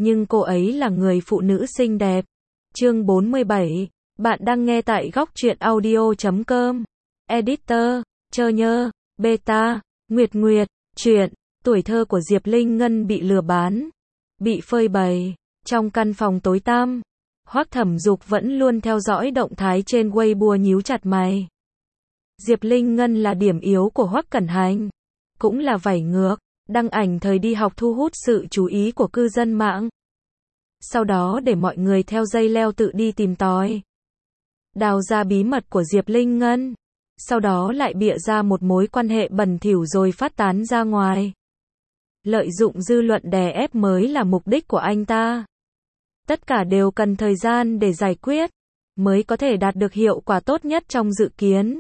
nhưng cô ấy là người phụ nữ xinh đẹp. Chương 47. Bạn đang nghe tại góc truyện audio.com. Editor, Chơ Nhơ, Beta, Nguyệt Nguyệt, truyện, tuổi thơ của Diệp Linh Ngân bị lừa bán, bị phơi bày. Trong căn phòng tối tăm, Hoắc Thẩm Dục vẫn luôn theo dõi động thái trên Weibo nhíu chặt mày. Diệp Linh Ngân là điểm yếu của Hoắc Cẩn Hành, cũng là vảy ngược, đăng ảnh thời đi học thu hút sự chú ý của cư dân mạng. Sau đó để mọi người theo dây leo tự đi tìm tòi, đào ra bí mật của Diệp Linh Ngân, sau đó lại bịa ra một mối quan hệ bẩn thỉu rồi phát tán ra ngoài. Lợi dụng dư luận đè ép mới là mục đích của anh ta. Tất cả đều cần thời gian để giải quyết, mới có thể đạt được hiệu quả tốt nhất trong dự kiến.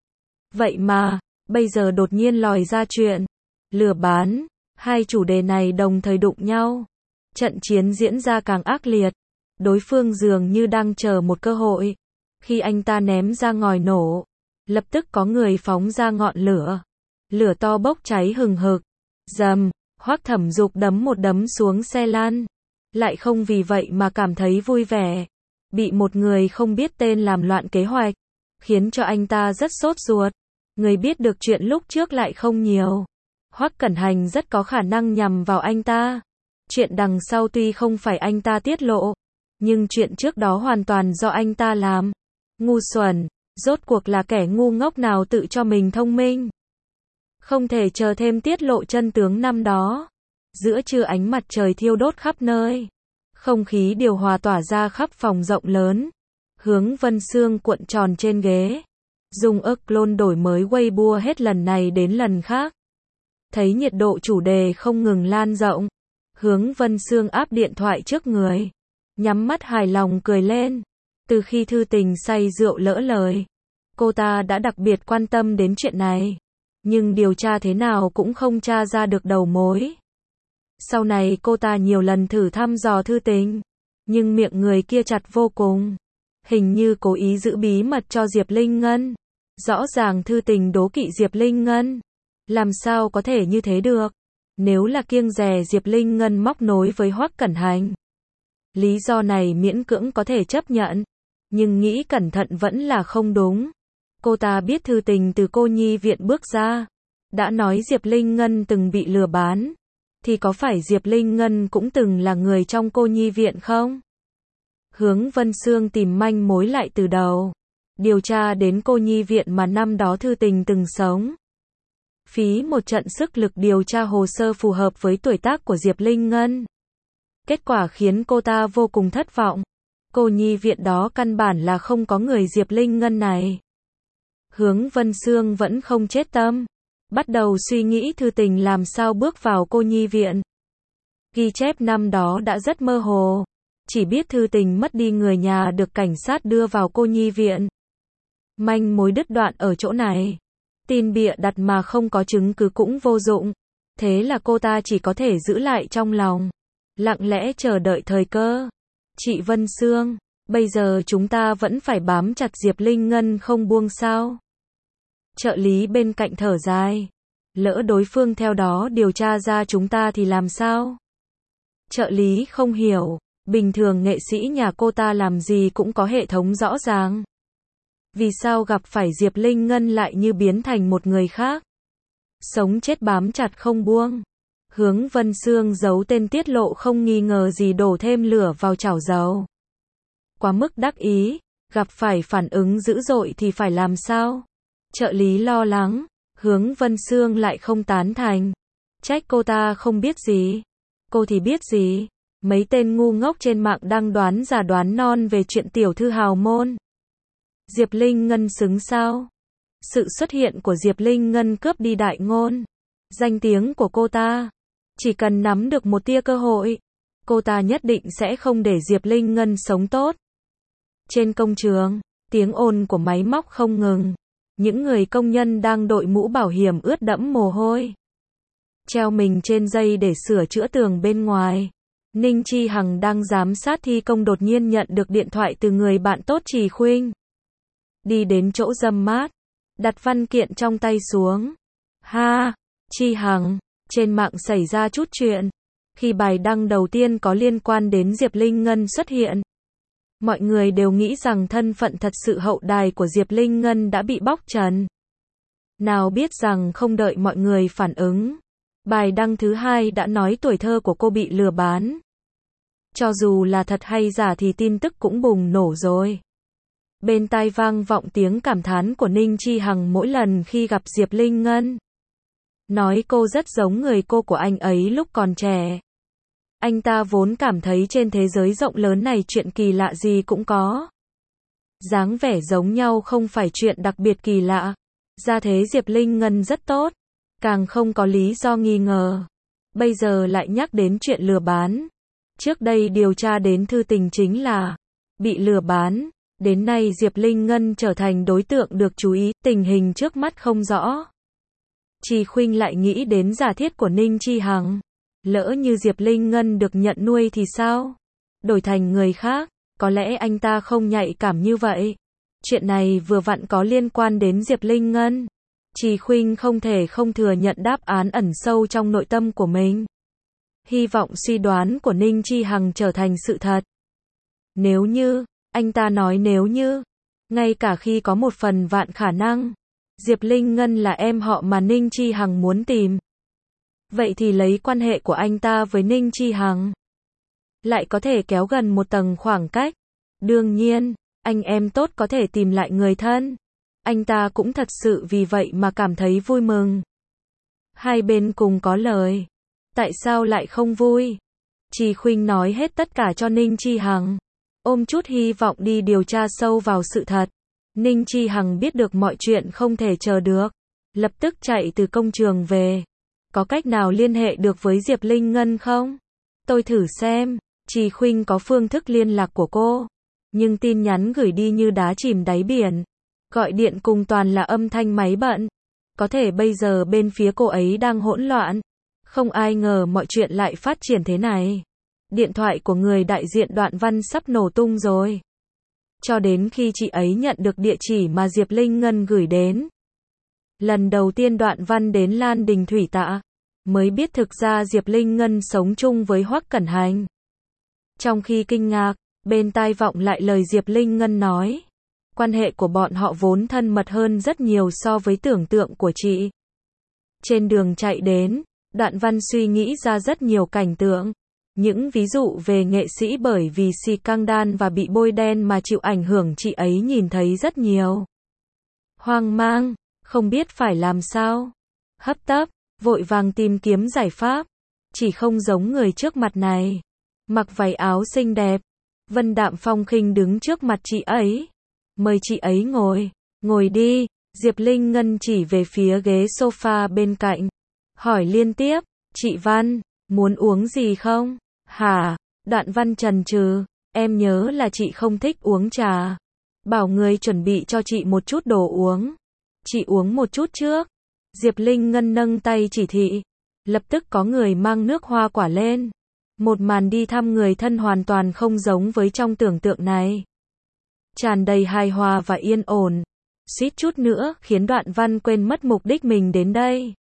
Vậy mà, bây giờ đột nhiên lòi ra chuyện lừa bán, hai chủ đề này đồng thời đụng nhau. Trận chiến diễn ra càng ác liệt, đối phương dường như đang chờ một cơ hội. Khi anh ta ném ra ngòi nổ, lập tức có người phóng ra ngọn lửa. Lửa to bốc cháy hừng hực. Rầm, Hoắc Thẩm Dục đấm một đấm xuống xe lăn. Lại không vì vậy mà cảm thấy vui vẻ. Bị một người không biết tên làm loạn kế hoạch, khiến cho anh ta rất sốt ruột. Người biết được chuyện lúc trước lại không nhiều. Hoắc Cẩn Hành rất có khả năng nhằm vào anh ta. Chuyện đằng sau tuy không phải anh ta tiết lộ, nhưng chuyện trước đó hoàn toàn do anh ta làm. Ngu xuẩn, rốt cuộc là kẻ ngu ngốc nào tự cho mình thông minh. Không thể chờ thêm tiết lộ chân tướng năm đó. Giữa trưa ánh mặt trời thiêu đốt khắp nơi. Không khí điều hòa tỏa ra khắp phòng rộng lớn. Hướng Vân Sương cuộn tròn trên ghế. Dùng clone đổi mới Weibo hết lần này đến lần khác. Thấy nhiệt độ chủ đề không ngừng lan rộng. Hướng Vân Sương áp điện thoại trước người. Nhắm mắt hài lòng cười lên. Từ khi Thư Tình say rượu lỡ lời, cô ta đã đặc biệt quan tâm đến chuyện này. Nhưng điều tra thế nào cũng không tra ra được đầu mối. Sau này cô ta nhiều lần thử thăm dò Thư Tình, nhưng miệng người kia chặt vô cùng. Hình như cố ý giữ bí mật cho Diệp Linh Ngân. Rõ ràng Thư Tình đố kỵ Diệp Linh Ngân. Làm sao có thể như thế được? Nếu là kiêng dè Diệp Linh Ngân móc nối với Hoắc Cẩn Hành, lý do này miễn cưỡng có thể chấp nhận. Nhưng nghĩ cẩn thận vẫn là không đúng. Cô ta biết Thư Tình từ cô nhi viện bước ra, đã nói Diệp Linh Ngân từng bị lừa bán. Thì có phải Diệp Linh Ngân cũng từng là người trong cô nhi viện không? Hướng Vân Sương tìm manh mối lại từ đầu. Điều tra đến cô nhi viện mà năm đó Thư Tình từng sống. Phí một trận sức lực điều tra hồ sơ phù hợp với tuổi tác của Diệp Linh Ngân. Kết quả khiến cô ta vô cùng thất vọng. Cô nhi viện đó căn bản là không có người Diệp Linh Ngân này. Hướng Vân Sương vẫn không chết tâm. Bắt đầu suy nghĩ Thư Tình làm sao bước vào cô nhi viện. Ghi chép năm đó đã rất mơ hồ. Chỉ biết Thư Tình mất đi người nhà được cảnh sát đưa vào cô nhi viện. Manh mối đứt đoạn ở chỗ này. Tin bịa đặt mà không có chứng cứ cũng vô dụng. Thế là cô ta chỉ có thể giữ lại trong lòng. Lặng lẽ chờ đợi thời cơ. Chị Vân Sương, bây giờ chúng ta vẫn phải bám chặt Diệp Linh Ngân không buông sao? Trợ lý bên cạnh thở dài. Lỡ đối phương theo đó điều tra ra chúng ta thì làm sao? Trợ lý không hiểu. Bình thường nghệ sĩ nhà cô ta làm gì cũng có hệ thống rõ ràng. Vì sao gặp phải Diệp Linh Ngân lại như biến thành một người khác? Sống chết bám chặt không buông. Hướng Vân Sương giấu tên tiết lộ không nghi ngờ gì đổ thêm lửa vào chảo dầu. Quá mức đắc ý, gặp phải phản ứng dữ dội thì phải làm sao? Trợ lý lo lắng, Hướng Vân Sương lại không tán thành. Trách cô ta không biết gì. Cô thì biết gì? Mấy tên ngu ngốc trên mạng đang đoán già đoán non về chuyện tiểu thư hào môn. Diệp Linh Ngân xứng sao? Sự xuất hiện của Diệp Linh Ngân cướp đi đại ngôn, danh tiếng của cô ta. Chỉ cần nắm được một tia cơ hội, cô ta nhất định sẽ không để Diệp Linh Ngân sống tốt. Trên công trường, tiếng ồn của máy móc không ngừng. Những người công nhân đang đội mũ bảo hiểm ướt đẫm mồ hôi. Treo mình trên dây để sửa chữa tường bên ngoài. Ninh Chi Hằng đang giám sát thi công đột nhiên nhận được điện thoại từ người bạn tốt Trì Khuynh. Đi đến chỗ râm mát, đặt văn kiện trong tay xuống. Ha, Chi Hằng, trên mạng xảy ra chút chuyện. Khi bài đăng đầu tiên có liên quan đến Diệp Linh Ngân xuất hiện, mọi người đều nghĩ rằng thân phận thật sự hậu đài của Diệp Linh Ngân đã bị bóc trần. Nào biết rằng không đợi mọi người phản ứng, bài đăng thứ hai đã nói tuổi thơ của cô bị lừa bán. Cho dù là thật hay giả thì tin tức cũng bùng nổ rồi. Bên tai vang vọng tiếng cảm thán của Ninh Chi Hằng mỗi lần khi gặp Diệp Linh Ngân. Nói cô rất giống người cô của anh ấy lúc còn trẻ. Anh ta vốn cảm thấy trên thế giới rộng lớn này chuyện kỳ lạ gì cũng có. Dáng vẻ giống nhau không phải chuyện đặc biệt kỳ lạ. Gia thế Diệp Linh Ngân rất tốt, càng không có lý do nghi ngờ. Bây giờ lại nhắc đến chuyện lừa bán. Trước đây điều tra đến thư tình chính là bị lừa bán. Đến nay Diệp Linh Ngân trở thành đối tượng được chú ý, tình hình trước mắt không rõ. Trì Khuynh lại nghĩ đến giả thiết của Ninh Chi Hằng. Lỡ như Diệp Linh Ngân được nhận nuôi thì sao? Đổi thành người khác, có lẽ anh ta không nhạy cảm như vậy. Chuyện này vừa vặn có liên quan đến Diệp Linh Ngân. Trì Khuynh không thể không thừa nhận đáp án ẩn sâu trong nội tâm của mình. Hy vọng suy đoán của Ninh Chi Hằng trở thành sự thật. Nếu như, anh ta nói nếu như, ngay cả khi có một phần vạn khả năng, Diệp Linh Ngân là em họ mà Ninh Chi Hằng muốn tìm. Vậy thì lấy quan hệ của anh ta với Ninh Chi Hằng, lại có thể kéo gần một tầng khoảng cách. Đương nhiên, anh em tốt có thể tìm lại người thân. Anh ta cũng thật sự vì vậy mà cảm thấy vui mừng. Hai bên cùng có lời. Tại sao lại không vui? Trì Khuynh nói hết tất cả cho Ninh Chi Hằng. Ôm chút hy vọng đi điều tra sâu vào sự thật. Ninh Chi Hằng biết được mọi chuyện không thể chờ được. Lập tức chạy từ công trường về. Có cách nào liên hệ được với Diệp Linh Ngân không? Tôi thử xem. Trì Khuynh có phương thức liên lạc của cô. Nhưng tin nhắn gửi đi như đá chìm đáy biển. Gọi điện cùng toàn là âm thanh máy bận. Có thể bây giờ bên phía cô ấy đang hỗn loạn. Không ai ngờ mọi chuyện lại phát triển thế này. Điện thoại của người đại diện Đoạn Văn sắp nổ tung rồi. Cho đến khi chị ấy nhận được địa chỉ mà Diệp Linh Ngân gửi đến. Lần đầu tiên Đoạn Văn đến Lan Đình Thủy Tạ, mới biết thực ra Diệp Linh Ngân sống chung với Hoắc Cẩn Hành. Trong khi kinh ngạc, bên tai vọng lại lời Diệp Linh Ngân nói. Quan hệ của bọn họ vốn thân mật hơn rất nhiều so với tưởng tượng của chị. Trên đường chạy đến, Đoạn Văn suy nghĩ ra rất nhiều cảnh tượng. Những ví dụ về nghệ sĩ bởi vì si căng đan và bị bôi đen mà chịu ảnh hưởng chị ấy nhìn thấy rất nhiều. Hoang mang, không biết phải làm sao. Hấp tấp, vội vàng tìm kiếm giải pháp. Chỉ không giống người trước mặt này. Mặc váy áo xinh đẹp. Vân đạm phong khinh đứng trước mặt chị ấy. Mời chị ấy ngồi. Ngồi đi. Diệp Linh Ngân chỉ về phía ghế sofa bên cạnh. Hỏi liên tiếp. Chị Văn, muốn uống gì không? Hả? Đoạn Văn chần chừ. Em nhớ là chị không thích uống trà. Bảo người chuẩn bị cho chị một chút đồ uống. Chị uống một chút trước. Diệp Linh Ngân nâng tay chỉ thị. Lập tức có người mang nước hoa quả lên. Một màn đi thăm người thân hoàn toàn không giống với trong tưởng tượng này. Tràn đầy hài hòa và yên ổn. Suýt chút nữa khiến Đoạn Văn quên mất mục đích mình đến đây.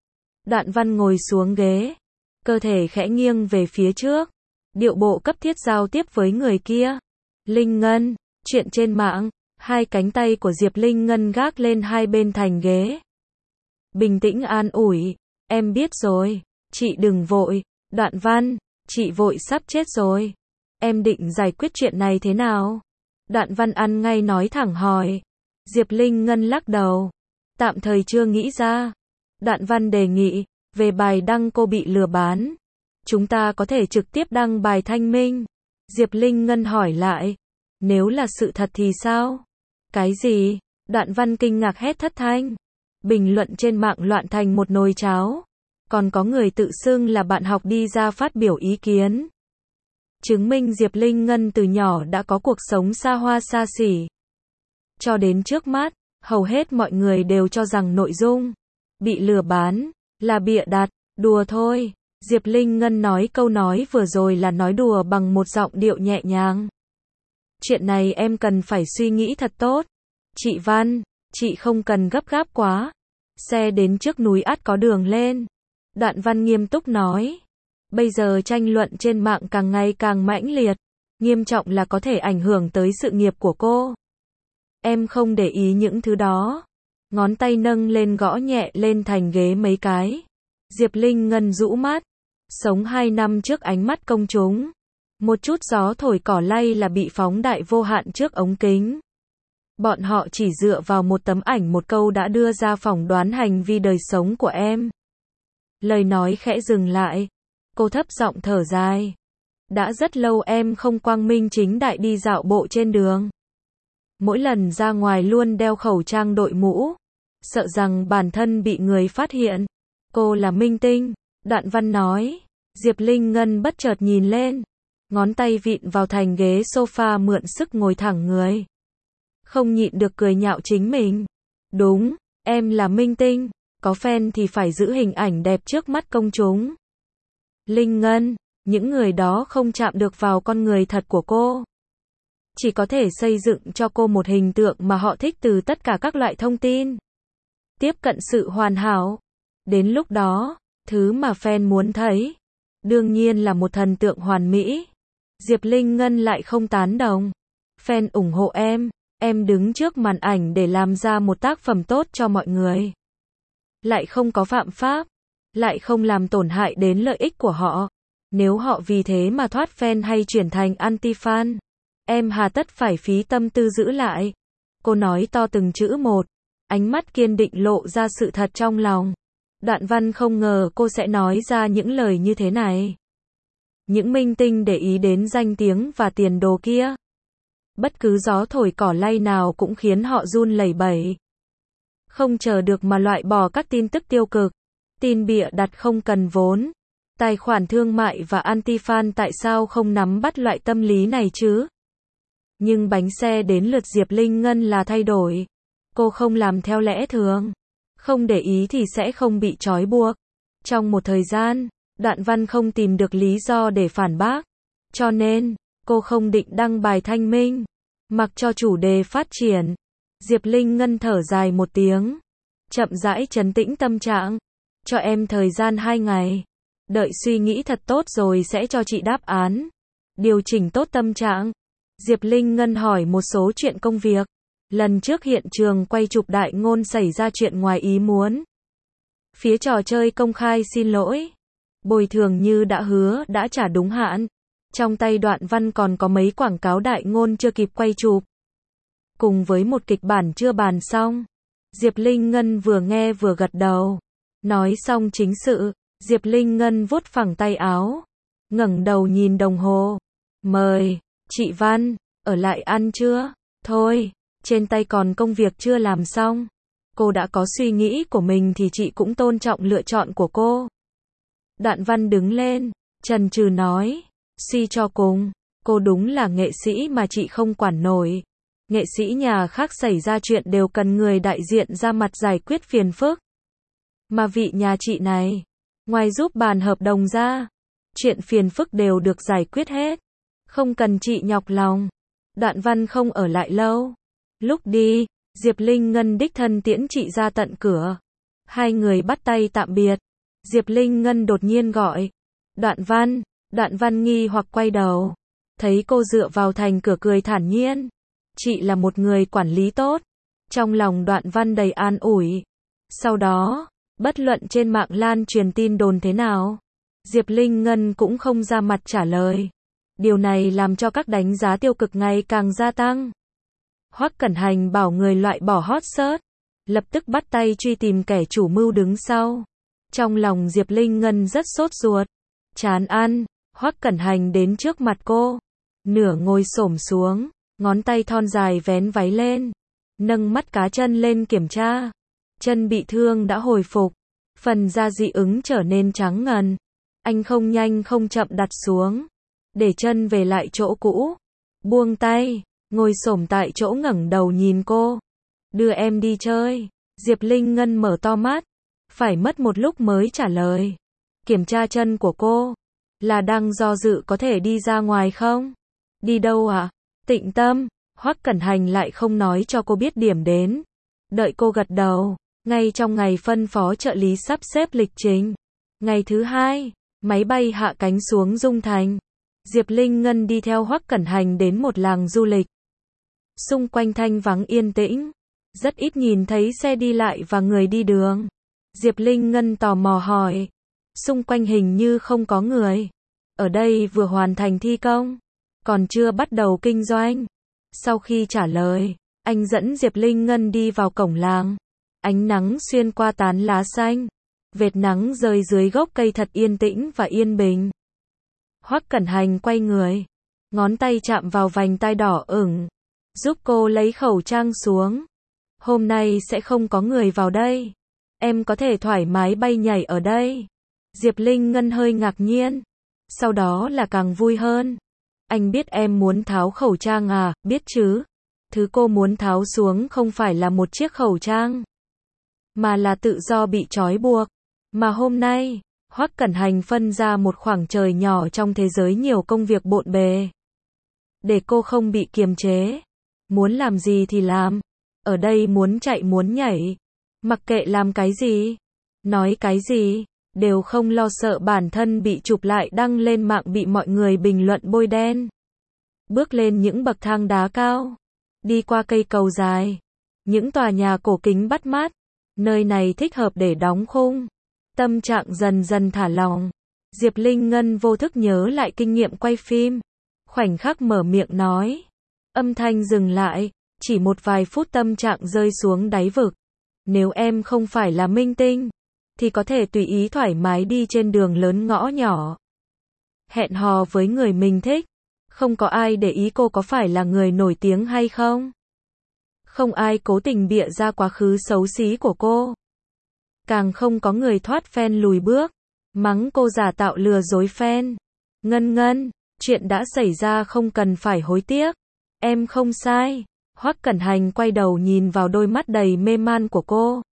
Đoạn Văn ngồi xuống ghế. Cơ thể khẽ nghiêng về phía trước. Điệu bộ cấp thiết giao tiếp với người kia. Linh Ngân, chuyện trên mạng. Hai cánh tay của Diệp Linh Ngân gác lên hai bên thành ghế. Bình tĩnh an ủi. Em biết rồi. Chị đừng vội. Đoạn Văn, chị vội sắp chết rồi. Em định giải quyết chuyện này thế nào? Đoạn Văn ăn ngay nói thẳng hỏi. Diệp Linh Ngân lắc đầu. Tạm thời chưa nghĩ ra. Đoạn Văn đề nghị. Về bài đăng cô bị lừa bán. Chúng ta có thể trực tiếp đăng bài thanh minh. Diệp Linh Ngân hỏi lại. Nếu là sự thật thì sao? Cái gì? Đoạn Văn kinh ngạc hét thất thanh. Bình luận trên mạng loạn thành một nồi cháo. Còn có người tự xưng là bạn học đi ra phát biểu ý kiến. Chứng minh Diệp Linh Ngân từ nhỏ đã có cuộc sống xa hoa xa xỉ. Cho đến trước mắt, hầu hết mọi người đều cho rằng nội dung bị lừa bán là bịa đặt, đùa thôi. Diệp Linh Ngân nói câu nói vừa rồi là nói đùa bằng một giọng điệu nhẹ nhàng. Chuyện này em cần phải suy nghĩ thật tốt. Chị Văn, chị không cần gấp gáp quá. Xe đến trước núi ắt có đường lên. Đoạn Văn nghiêm túc nói. Bây giờ tranh luận trên mạng càng ngày càng mãnh liệt, nghiêm trọng là có thể ảnh hưởng tới sự nghiệp của cô. Em không để ý những thứ đó. Ngón tay nâng lên gõ nhẹ lên thành ghế mấy cái. Diệp Linh Ngân rũ mắt. Sống 2 năm trước ánh mắt công chúng. Một chút gió thổi cỏ lay là bị phóng đại vô hạn trước ống kính. Bọn họ chỉ dựa vào một tấm ảnh một câu đã đưa ra phỏng đoán hành vi đời sống của em. Lời nói khẽ dừng lại. Cô thấp giọng thở dài. Đã rất lâu em không quang minh chính đại đi dạo bộ trên đường. Mỗi lần ra ngoài luôn đeo khẩu trang đội mũ. Sợ rằng bản thân bị người phát hiện. Cô là minh tinh. Đoạn Văn nói. Diệp Linh Ngân bất chợt nhìn lên. Ngón tay vịn vào thành ghế sofa mượn sức ngồi thẳng người. Không nhịn được cười nhạo chính mình. Đúng, em là minh tinh. Có fan thì phải giữ hình ảnh đẹp trước mắt công chúng. Linh Ngân, những người đó không chạm được vào con người thật của cô. Chỉ có thể xây dựng cho cô một hình tượng mà họ thích từ tất cả các loại thông tin. Tiếp cận sự hoàn hảo. Đến lúc đó, thứ mà fan muốn thấy, đương nhiên là một thần tượng hoàn mỹ. Diệp Linh Ngân lại không tán đồng. Fan ủng hộ em đứng trước màn ảnh để làm ra một tác phẩm tốt cho mọi người. Lại không có phạm pháp, lại không làm tổn hại đến lợi ích của họ. Nếu họ vì thế mà thoát fan hay chuyển thành anti-fan, em hà tất phải phí tâm tư giữ lại. Cô nói to từng chữ một, ánh mắt kiên định lộ ra sự thật trong lòng. Đoạn Văn không ngờ cô sẽ nói ra những lời như thế này. Những minh tinh để ý đến danh tiếng và tiền đồ kia. Bất cứ gió thổi cỏ lay nào cũng khiến họ run lẩy bẩy. Không chờ được mà loại bỏ các tin tức tiêu cực. Tin bịa đặt không cần vốn. Tài khoản thương mại và anti-fan tại sao không nắm bắt loại tâm lý này chứ? Nhưng bánh xe đến lượt Diệp Linh Ngân là thay đổi. Cô không làm theo lẽ thường. Không để ý thì sẽ không bị trói buộc. Trong một thời gian, Đoạn Văn không tìm được lý do để phản bác. Cho nên, cô không định đăng bài thanh minh. Mặc cho chủ đề phát triển. Diệp Linh Ngân thở dài một tiếng. Chậm rãi trấn tĩnh tâm trạng. Cho em thời gian 2 ngày. Đợi suy nghĩ thật tốt rồi sẽ cho chị đáp án. Điều chỉnh tốt tâm trạng. Diệp Linh Ngân hỏi một số chuyện công việc. Lần trước hiện trường quay chụp Đại Ngôn xảy ra chuyện ngoài ý muốn. Phía trò chơi công khai xin lỗi. Bồi thường như đã hứa đã trả đúng hạn. Trong tay Đoạn Văn còn có mấy quảng cáo Đại Ngôn chưa kịp quay chụp. Cùng với một kịch bản chưa bàn xong. Diệp Linh Ngân vừa nghe vừa gật đầu. Nói xong chính sự, Diệp Linh Ngân vuốt phẳng tay áo. Ngẩng đầu nhìn đồng hồ. Mời, chị Văn, ở lại ăn chưa? Thôi, trên tay còn công việc chưa làm xong. Cô đã có suy nghĩ của mình thì chị cũng tôn trọng lựa chọn của cô. Đoạn Văn đứng lên, chần chừ nói. Suy cho cùng, cô đúng là nghệ sĩ mà chị không quản nổi. Nghệ sĩ nhà khác xảy ra chuyện đều cần người đại diện ra mặt giải quyết phiền phức. Mà vị nhà chị này, ngoài giúp bàn hợp đồng ra, chuyện phiền phức đều được giải quyết hết. Không cần chị nhọc lòng. Đoạn Văn không ở lại lâu. Lúc đi, Diệp Linh Ngân đích thân tiễn chị ra tận cửa. Hai người bắt tay tạm biệt. Diệp Linh Ngân đột nhiên gọi. Đoạn Văn nghi hoặc quay đầu. Thấy cô dựa vào thành cửa cười thản nhiên. Chị là một người quản lý tốt. Trong lòng Đoạn Văn đầy an ủi. Sau đó, bất luận trên mạng lan truyền tin đồn thế nào, Diệp Linh Ngân cũng không ra mặt trả lời. Điều này làm cho các đánh giá tiêu cực ngày càng gia tăng. Hoắc Cẩn Hành bảo người loại bỏ hot search, lập tức bắt tay truy tìm kẻ chủ mưu đứng sau. Trong lòng Diệp Linh Ngân rất sốt ruột. Chán ăn, Hoắc Cẩn Hành đến trước mặt cô, nửa ngồi xổm xuống, ngón tay thon dài vén váy lên, nâng mắt cá chân lên kiểm tra. Chân bị thương đã hồi phục, phần da dị ứng trở nên trắng ngần. Anh không nhanh không chậm đặt xuống, để chân về lại chỗ cũ, buông tay, ngồi xổm tại chỗ ngẩng đầu nhìn cô. Đưa em đi chơi. Diệp Linh Ngân mở to mắt, phải mất một lúc mới trả lời. Kiểm tra chân của cô, là đang do dự có thể đi ra ngoài không? Đi đâu ạ? Tịnh Tâm. Hoắc Cẩn Hành lại không nói cho cô biết điểm đến. Đợi cô gật đầu, ngay trong ngày phân phó trợ lý sắp xếp lịch trình. Ngày thứ 2, Máy bay hạ cánh xuống Dung Thành. Diệp Linh Ngân đi theo Hoắc Cẩn Hành đến một làng du lịch. Xung quanh thanh vắng yên tĩnh, rất ít nhìn thấy xe đi lại và người đi đường. Diệp Linh Ngân tò mò hỏi, xung quanh hình như không có người. Ở đây vừa hoàn thành thi công, còn chưa bắt đầu kinh doanh. Sau khi trả lời, anh dẫn Diệp Linh Ngân đi vào cổng làng. Ánh nắng xuyên qua tán lá xanh, vệt nắng rơi dưới gốc cây thật yên tĩnh và yên bình. Hoắc Cẩn Hành quay người, ngón tay chạm vào vành tai đỏ ửng, giúp cô lấy khẩu trang xuống. Hôm nay sẽ không có người vào đây. Em có thể thoải mái bay nhảy ở đây. Diệp Linh Ngân hơi ngạc nhiên, sau đó là càng vui hơn. Anh biết em muốn tháo khẩu trang à, biết chứ. Thứ cô muốn tháo xuống không phải là một chiếc khẩu trang, mà là tự do bị trói buộc. Mà hôm nay, Hoắc Cẩn Hành phân ra một khoảng trời nhỏ trong thế giới nhiều công việc bộn bề, để cô không bị kiềm chế. Muốn làm gì thì làm. Ở đây muốn chạy muốn nhảy, mặc kệ làm cái gì, nói cái gì, đều không lo sợ bản thân bị chụp lại đăng lên mạng bị mọi người bình luận bôi đen. Bước lên những bậc thang đá cao, đi qua cây cầu dài, những tòa nhà cổ kính bắt mắt. Nơi này thích hợp để đóng khung. Tâm trạng dần dần thả lỏng. Diệp Linh Ngân vô thức nhớ lại kinh nghiệm quay phim. Khoảnh khắc mở miệng nói, âm thanh dừng lại, chỉ một vài phút tâm trạng rơi xuống đáy vực. Nếu em không phải là minh tinh, thì có thể tùy ý thoải mái đi trên đường lớn ngõ nhỏ, hẹn hò với người mình thích. Không có ai để ý cô có phải là người nổi tiếng hay không. Không ai cố tình bịa ra quá khứ xấu xí của cô. Càng không có người thoát fan lùi bước, mắng cô giả tạo lừa dối fan. Ngân Ngân, chuyện đã xảy ra không cần phải hối tiếc. Em không sai. Hoắc Cẩn Hành quay đầu nhìn vào đôi mắt đầy mê man của cô,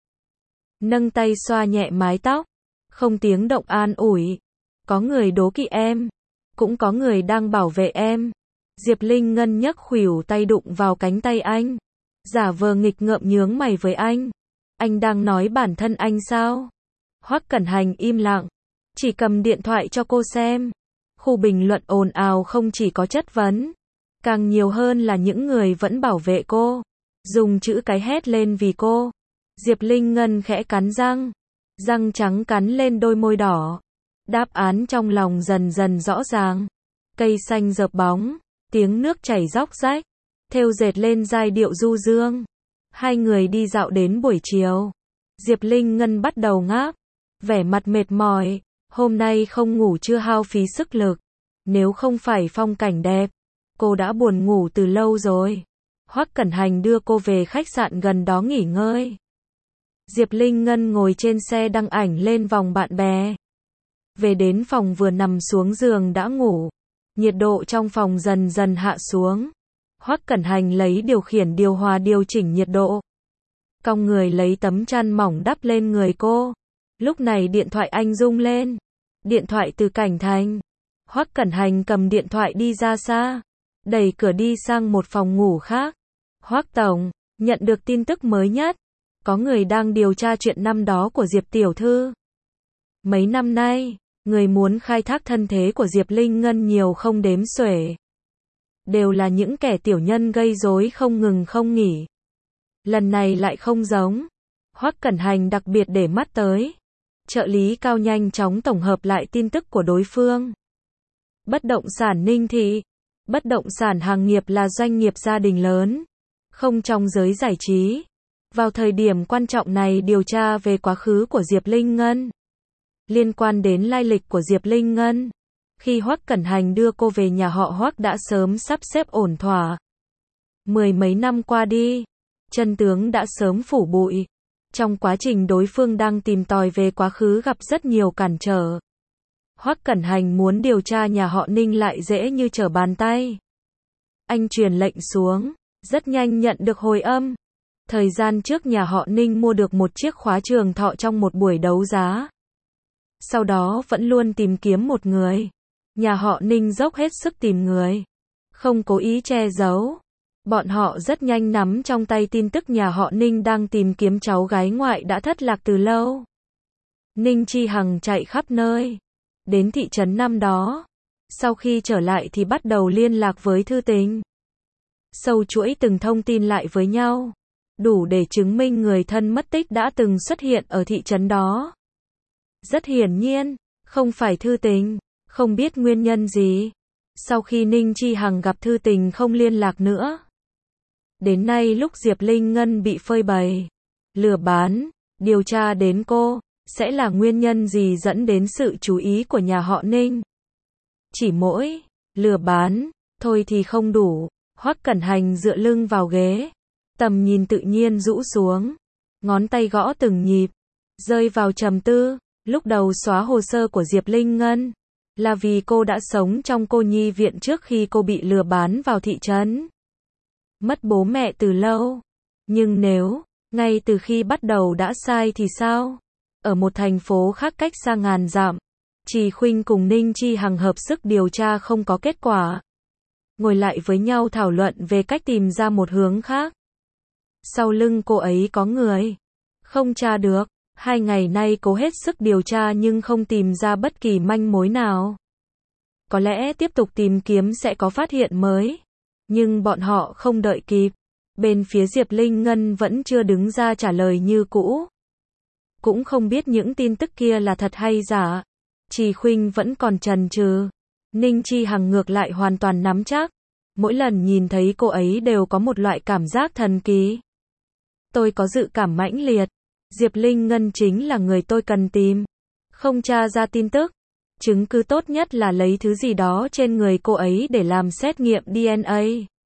nâng tay xoa nhẹ mái tóc, không tiếng động an ủi. Có người đố kỵ em, cũng có người đang bảo vệ em. Diệp Linh Ngân nhấc khuỷu tay đụng vào cánh tay anh, giả vờ nghịch ngợm nhướng mày với anh. Anh đang nói bản thân anh sao? Hoắc Cẩn Hành im lặng, chỉ cầm điện thoại cho cô xem. Khu bình luận ồn ào không chỉ có chất vấn, càng nhiều hơn là những người vẫn bảo vệ cô, dùng chữ cái hét lên vì cô. Diệp Linh Ngân khẽ cắn răng, răng trắng cắn lên đôi môi đỏ. Đáp án trong lòng dần dần rõ ràng. Cây xanh rợp bóng, tiếng nước chảy róc rách, thêu dệt lên giai điệu du dương. Hai người đi dạo đến buổi chiều. Diệp Linh Ngân bắt đầu ngáp, vẻ mặt mệt mỏi. Hôm nay không ngủ chưa hao phí sức lực. Nếu không phải phong cảnh đẹp, cô đã buồn ngủ từ lâu rồi. Hoắc Cẩn Hành đưa cô về khách sạn gần đó nghỉ ngơi. Diệp Linh Ngân ngồi trên xe đăng ảnh lên vòng bạn bè. Về đến phòng vừa nằm xuống giường đã ngủ. Nhiệt độ trong phòng dần dần hạ xuống. Hoắc Cẩn Hành lấy điều khiển điều hòa điều chỉnh nhiệt độ. Cong người lấy tấm chăn mỏng đắp lên người cô. Lúc này điện thoại anh rung lên. Điện thoại từ Cảnh Thành. Hoắc Cẩn Hành cầm điện thoại đi ra xa, đẩy cửa đi sang một phòng ngủ khác. Hoắc tổng, nhận được tin tức mới nhất. Có người đang điều tra chuyện năm đó của Diệp tiểu thư. Mấy năm nay, người muốn khai thác thân thế của Diệp Linh Ngân nhiều không đếm xuể. Đều là những kẻ tiểu nhân gây rối không ngừng không nghỉ. Lần này lại không giống. Hoắc Cẩn Hành đặc biệt để mắt tới. Trợ lý Cao nhanh chóng tổng hợp lại tin tức của đối phương. Bất động sản Ninh Thị. Bất động sản Hàng Nghiệp là doanh nghiệp gia đình lớn, không trong giới giải trí. Vào thời điểm quan trọng này điều tra về quá khứ của Diệp Linh Ngân, liên quan đến lai lịch của Diệp Linh Ngân. Khi Hoắc Cẩn Hành đưa cô về nhà họ Hoắc đã sớm sắp xếp ổn thỏa. Mười mấy năm qua đi, chân tướng đã sớm phủ bụi. Trong quá trình đối phương đang tìm tòi về quá khứ gặp rất nhiều cản trở. Hoắc Cẩn Hành muốn điều tra nhà họ Ninh lại dễ như trở bàn tay. Anh truyền lệnh xuống, rất nhanh nhận được hồi âm. Thời gian trước nhà họ Ninh mua được một chiếc khóa trường thọ trong một buổi đấu giá. Sau đó vẫn luôn tìm kiếm một người. Nhà họ Ninh dốc hết sức tìm người, không cố ý che giấu. Bọn họ rất nhanh nắm trong tay tin tức nhà họ Ninh đang tìm kiếm cháu gái ngoại đã thất lạc từ lâu. Ninh Chi Hằng chạy khắp nơi, đến thị trấn năm đó. Sau khi trở lại thì bắt đầu liên lạc với Thư Tình. Sâu chuỗi từng thông tin lại với nhau, đủ để chứng minh người thân mất tích đã từng xuất hiện ở thị trấn đó. Rất hiển nhiên, không phải Thư Tình, không biết nguyên nhân gì. Sau khi Ninh Chi Hằng gặp Thư Tình không liên lạc nữa. Đến nay lúc Diệp Linh Ngân bị phơi bày, lừa bán, điều tra đến cô, sẽ là nguyên nhân gì dẫn đến sự chú ý của nhà họ Ninh? Chỉ mỗi lừa bán thôi thì không đủ. Hoắc Cẩn Hành dựa lưng vào ghế, tầm nhìn tự nhiên rũ xuống, ngón tay gõ từng nhịp, rơi vào trầm tư. Lúc đầu xóa hồ sơ của Diệp Linh Ngân là vì cô đã sống trong cô nhi viện trước khi cô bị lừa bán vào thị trấn. Mất bố mẹ từ lâu. Nhưng nếu ngay từ khi bắt đầu đã sai thì sao? Ở một thành phố khác cách xa ngàn dặm, Trì Khuynh cùng Ninh Chi Hằng hợp sức điều tra không có kết quả. Ngồi lại với nhau thảo luận về cách tìm ra một hướng khác. Sau lưng cô ấy có người. Không tra được. 2 ngày nay cố hết sức điều tra nhưng không tìm ra bất kỳ manh mối nào. Có lẽ tiếp tục tìm kiếm sẽ có phát hiện mới. Nhưng bọn họ không đợi kịp. Bên phía Diệp Linh Ngân vẫn chưa đứng ra trả lời như cũ. Cũng không biết những tin tức kia là thật hay giả. Trì Khuynh vẫn còn chần chừ. Ninh Chi Hằng ngược lại hoàn toàn nắm chắc. Mỗi lần nhìn thấy cô ấy đều có một loại cảm giác thần kỳ. Tôi có dự cảm mãnh liệt. Diệp Linh Ngân chính là người tôi cần tìm. Không tra ra tin tức. Chứng cứ tốt nhất là lấy thứ gì đó trên người cô ấy để làm xét nghiệm DNA.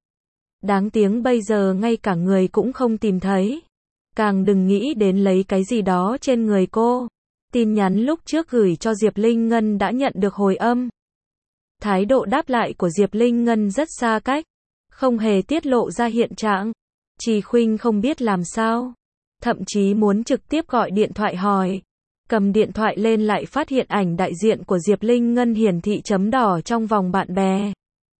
Đáng tiếng bây giờ ngay cả người cũng không tìm thấy. Càng đừng nghĩ đến lấy cái gì đó trên người cô. Tin nhắn lúc trước gửi cho Diệp Linh Ngân đã nhận được hồi âm. Thái độ đáp lại của Diệp Linh Ngân rất xa cách, không hề tiết lộ ra hiện trạng. Trì Khuynh không biết làm sao, thậm chí muốn trực tiếp gọi điện thoại hỏi. Cầm điện thoại lên lại phát hiện ảnh đại diện của Diệp Linh Ngân hiển thị chấm đỏ trong vòng bạn bè.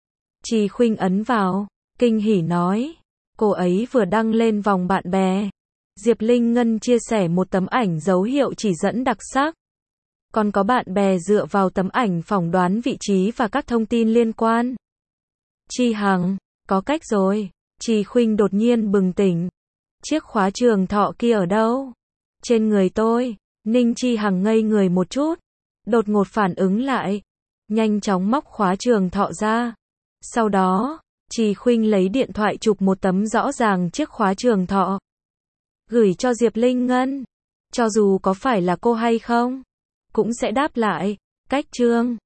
Trì Khuynh ấn vào, kinh hỉ nói, cô ấy vừa đăng lên vòng bạn bè. Diệp Linh Ngân chia sẻ một tấm ảnh dấu hiệu chỉ dẫn đặc sắc. Còn có bạn bè dựa vào tấm ảnh phỏng đoán vị trí và các thông tin liên quan. Chi Hằng, có cách rồi. Trì Khuynh đột nhiên bừng tỉnh. Chiếc khóa trường thọ kia ở đâu? Trên người tôi. Ninh Chi Hằng ngây người một chút. Đột ngột phản ứng lại. Nhanh chóng móc khóa trường thọ ra. Sau đó, Trì Khuynh lấy điện thoại chụp một tấm rõ ràng chiếc khóa trường thọ. Gửi cho Diệp Linh Ngân. Cho dù có phải là cô hay không, cũng sẽ đáp lại. Cách chương